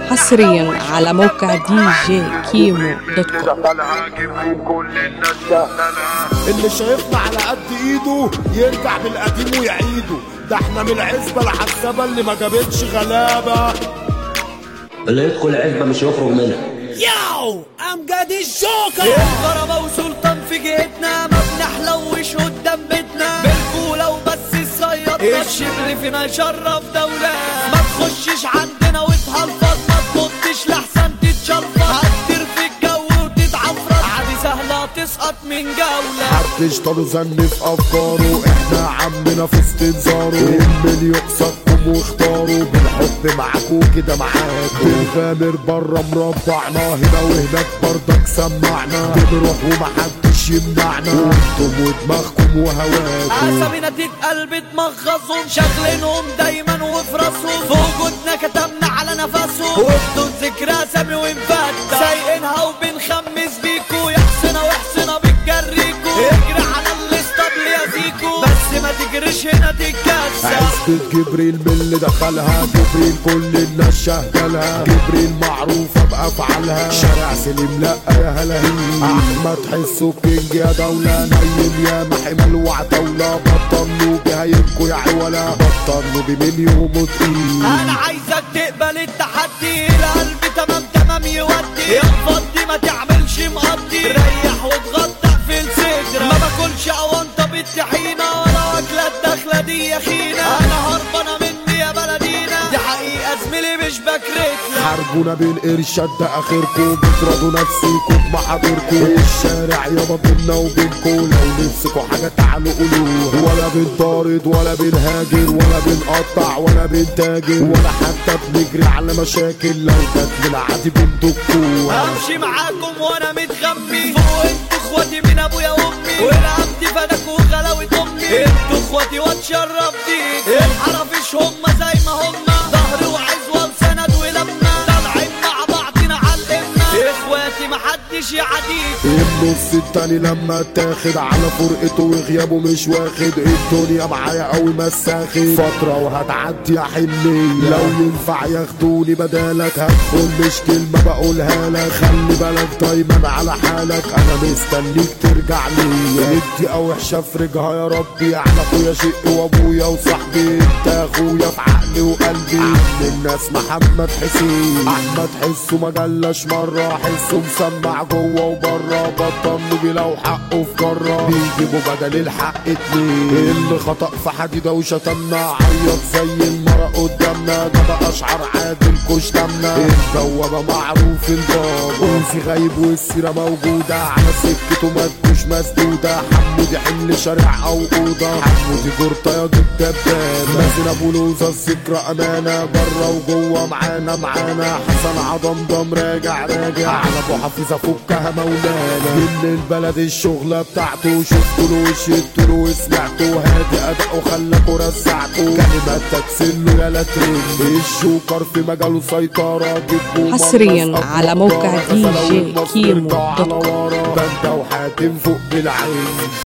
حصريا على موقع djkimo.com. اللي شايفنا على قد ايده يرجع بالقديم ويعيده، ده احنا من العزبة العزبة اللي ما جابتش غلابة. اللي يدخل عزبة مش يخرج منها. ياو امجد الجوكر الغربة وسلطان في جيتنا، ما بنحلوش قدام بيتنا بالكولة وبس الصياد الشبل فينا يشرف دولة. ما تخشش عندنا وتهلفط، ما تنطش لحسن تتشلفط، هتطير في الجو وتتعفرط، عادي سهلة تسقط من جولة. محدش طاله زن في افكاره، احنا عمنا في استنزاره، اللي يقصدكم واختاروا بالحب معاكوا كده معاكوا. بنغامر برا مربعنا، هنا وهناك برضك سمعنا، بنروح ومحدش يمنعنا، وانتم ودماغكم وهواكوا. اسامينا تتقل بتمغصهم، شغلينهم دايما وفي راسهم، في وجودنا كتبنا على نفسهم، وبدون ذكر اسامي ونفتح سايقينها وبنخمس بيكو. يحسنا ويحسنا بتجريكو، اجري على الاسطبل يا زيكو، بس ما تجريش هنا تتكسر. عزبة جبريل من اللي دخلها، جبريل كل الناس شهدلها، جبريل معروفة بأفعالها، شارع سليم لأ يا هلاهيل. أحمد حسه كينج يا دولة، نايم يا محمل وعتولة، بطلوا بهايبكوا يا عولا، بطلوا بمليون وتقيل. أنا عايزك تقبل التحدي، القلب تمام تمام يودي، يفضي ما تعملش مقضي، ريح وتغطى في الصدر، ما باكلش أونطة بالطحينة، ولا واكلة الدخلة دي يا خينا، أنا هربانة مني يا بلدينا، دي حقيقة زميلي مش بكرتنا. حاربونا بالإرشاد ده آخركم، بتراضوا نفسيكم بمحاضركم، الشارع يابا بينا وبينكم، لو نفسكوا حاجة تعالوا قولوها، ولا بنطارد ولا بنهاجر ولا بنقطع ولا بنتاجر، ولا حتى بنجري على مشاكل، لو جت للعادي بندكوها. امشي معاكم وانا متغمي، فوق انتوا اخواتي من ابويا وامي، وانا عبدي فداك وغلاوة امي، انتوا اخواتي واتشرف بيك، الحرفيش هما زي ما هما، ظهري وعزوة وسند ولما، طالعين مع بعضنا عالقمة، اخواتي محدش يعديك. النص التاني لما اتاخد على فرقته وغيابه مش واخد، الدنيا معايا قوي مساخد، فترة وهتعدي يا حنية، لو ينفع ياخدوني بدالك هدخل مش كلمة بقولها لك، خلي بالك دايما على حالك، انا مستنيك ترجع ليا، ادي او وحشة افرجها يا ربي، على اخويا شقي وابويا وصاحبي، انت اخويا في عقلي وقلبي، عم الناس محمد حسين، احمد حسه ما جلاش مرة، حسه مسمع جوه وبره، بطلوا بيلاقوا حقه في جرة، بيجيبوا بدل الحق اتنين، اللي خطأ في حديدة وشتمنا، عيط زي المرة قدامنا، ده بقى اشعار عادل كوش دمنا، البوابة معروف الباب، وفي غايب والسيرة موجودة، على سكته مدوش مسدودة، حمودي حمل شارع او اوضة، حمودي جرطة يا الدباب، مازن ابو لوزة الذكرى امانة، بره وجوه معانا حسن عضمضم راجع على ابو حفيظة فكها مولانا، من البلد الشغلة بتاعته، شفتوا له وشدتوا وسمعتوا، هادي اداءه خلاكوا رزعتوا، كلمات تكسله يا لاترين، الجوكر في مجاله سيطرة، جيبوا حصريا على موقع djkimo.com. بندة وحاتم فوق بالعين.